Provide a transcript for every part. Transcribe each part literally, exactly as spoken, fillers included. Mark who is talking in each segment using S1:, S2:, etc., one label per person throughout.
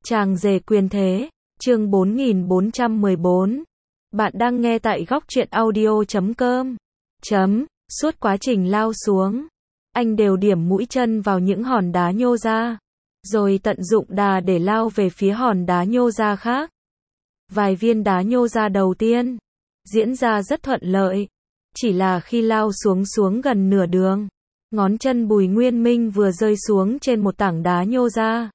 S1: Chàng rể quyền thế, chương bốn nghìn bốn trăm mười bốn. Bạn đang nghe tại góc truyện audio chấm com. Chấm, suốt quá trình lao xuống, anh đều điểm mũi chân vào những hòn đá nhô ra, rồi tận dụng đà để lao về phía hòn đá nhô ra khác. Vài viên đá nhô ra đầu tiên diễn ra rất thuận lợi, chỉ là khi lao xuống xuống gần nửa đường, ngón chân Bùi Nguyên Minh vừa rơi xuống trên một tảng đá nhô ra,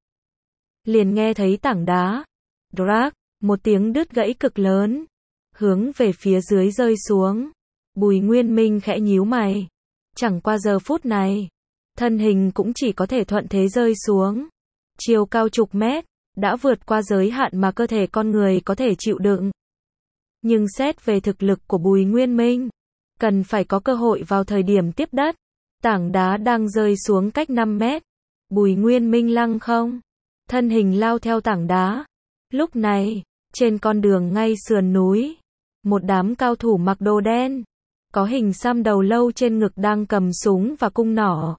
S1: liền nghe thấy tảng đá "drag", một tiếng đứt gãy cực lớn, hướng về phía dưới rơi xuống. Bùi Nguyên Minh khẽ nhíu mày. Chẳng qua giờ phút này, thân hình cũng chỉ có thể thuận thế rơi xuống. Chiều cao chục mét, đã vượt qua giới hạn mà cơ thể con người có thể chịu đựng. Nhưng xét về thực lực của Bùi Nguyên Minh, cần phải có cơ hội vào thời điểm tiếp đất. Tảng đá đang rơi xuống cách năm mét. Bùi Nguyên Minh lăng không, thân hình lao theo tảng đá. Lúc này, trên con đường ngay sườn núi, một đám cao thủ mặc đồ đen, có hình xăm đầu lâu trên ngực đang cầm súng và cung nỏ,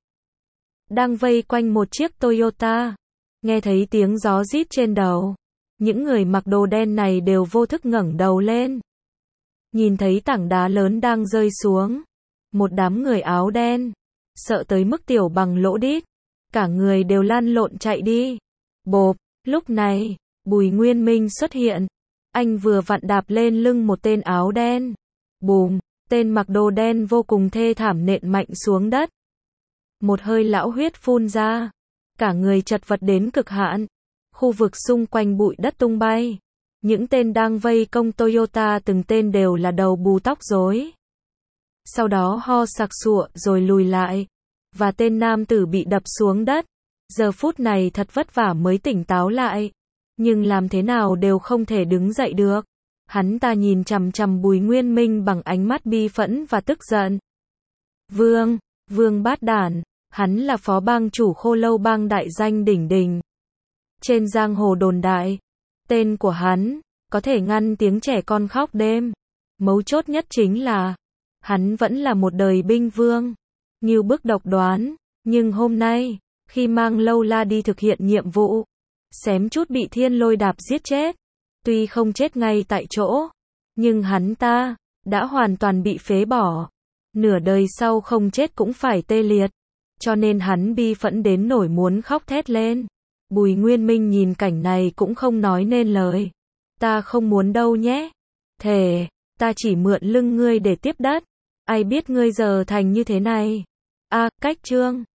S1: đang vây quanh một chiếc Toyota. Nghe thấy tiếng gió rít trên đầu, những người mặc đồ đen này đều vô thức ngẩng đầu lên. Nhìn thấy tảng đá lớn đang rơi xuống, một đám người áo đen, sợ tới mức tiểu bằng lỗ đít, cả người đều lăn lộn chạy đi. Bộp, lúc này, Bùi Nguyên Minh xuất hiện, anh vừa vặn đạp lên lưng một tên áo đen. Bùm, tên mặc đồ đen vô cùng thê thảm nện mạnh xuống đất. Một hơi lão huyết phun ra, cả người chật vật đến cực hạn. Khu vực xung quanh bụi đất tung bay. Những tên đang vây công Toyota từng tên đều là đầu bù tóc rối. Sau đó ho sặc sụa rồi lùi lại. Và tên nam tử bị đập xuống đất, giờ phút này thật vất vả mới tỉnh táo lại, nhưng làm thế nào đều không thể đứng dậy được. Hắn ta nhìn chằm chằm Bùi Nguyên Minh bằng ánh mắt bi phẫn và tức giận. Vương, Vương Bát Đản, hắn là phó bang chủ Khô Lâu bang đại danh đỉnh đỉnh. Trên giang hồ đồn đại, tên của hắn có thể ngăn tiếng trẻ con khóc đêm. Mấu chốt nhất chính là, hắn vẫn là một đời binh vương, như bức độc đoán. Nhưng hôm nay, khi mang Lâu La đi thực hiện nhiệm vụ, xém chút bị Thiên Lôi Đạp giết chết. Tuy không chết ngay tại chỗ, nhưng hắn ta đã hoàn toàn bị phế bỏ. Nửa đời sau không chết cũng phải tê liệt, cho nên hắn bi phẫn đến nổi muốn khóc thét lên. Bùi Nguyên Minh nhìn cảnh này cũng không nói nên lời. Ta không muốn đâu nhé. Thề, ta chỉ mượn lưng ngươi để tiếp đất. Ai biết ngươi giờ thành như thế này. A, cách chương.